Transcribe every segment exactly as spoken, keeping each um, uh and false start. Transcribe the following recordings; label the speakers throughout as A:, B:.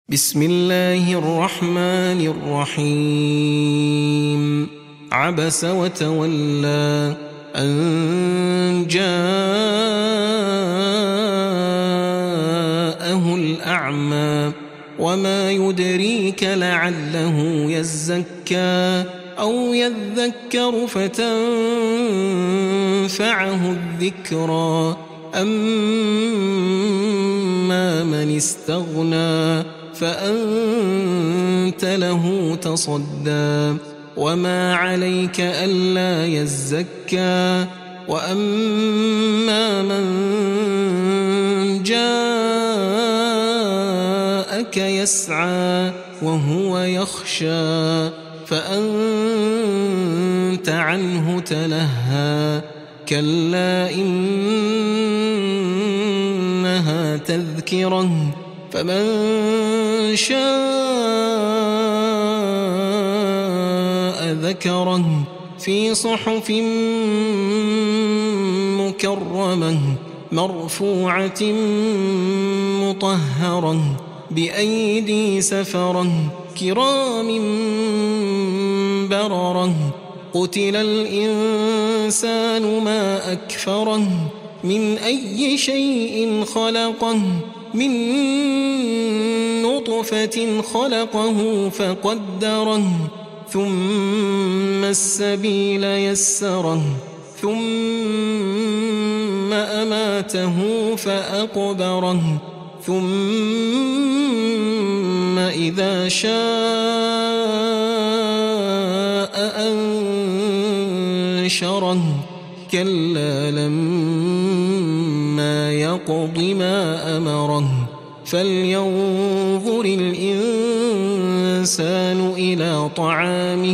A: بسم الله الرحمن الرحيم عبس وتولى أن جاءه الأعمى وما يدريك لعله يزكى أو يذكر فتنفعه الذكرى أما من استغنى فأنت له تصدى وما عليك ألا يزكى وأما من جاءك يسعى وهو يخشى فأنت عنه تلهى كلا إنها تذكرة فمن شاء ذكره في صحف مكرمة مرفوعة مطهرة بأيدي سفرة كرام بررة قتل الإنسان ما أكفره من أي شيء خلقه من نطفة خلقه فقدره ثم السبيل يسره ثم أماته فأقبره ثم إذا شاء أنشره كلا لما يقض ما أمره فلينظر الإنسان إلى طعامه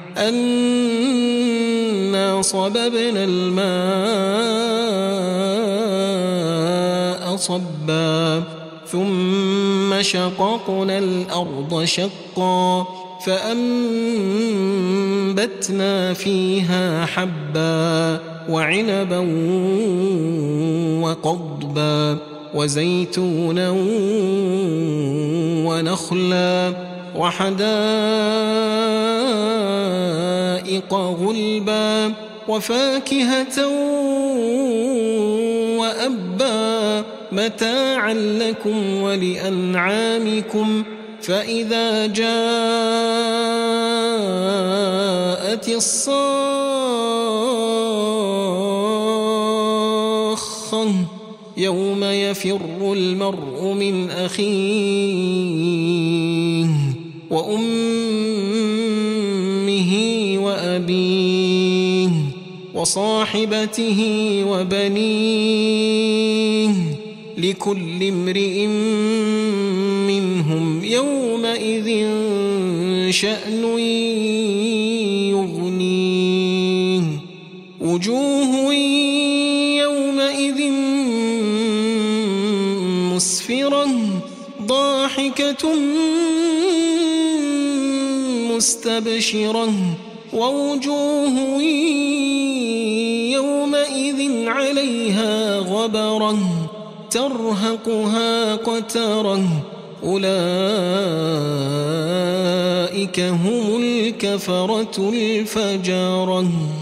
A: أنا صببنا الماء صبا ثم شققنا الأرض شقا فأنبتنا فيها حبا وعنبا وقضبا وزيتونا ونخلا وحدائق غلبا وفاكهة وأبا متاعا لكم ولأنعامكم فإذا جاءت الصاخة يوم يفر المرء من أخيه وأمه وأبيه وصاحبته وبنيه لكل امرئ منهم يومئذ شأن يغنيه وجوه يومئذ مسفرة ضاحكة مستبشرة ووجوه يومئذ عليها غبرة ترهقها قترة أولئك هم الكفرة الفجرة.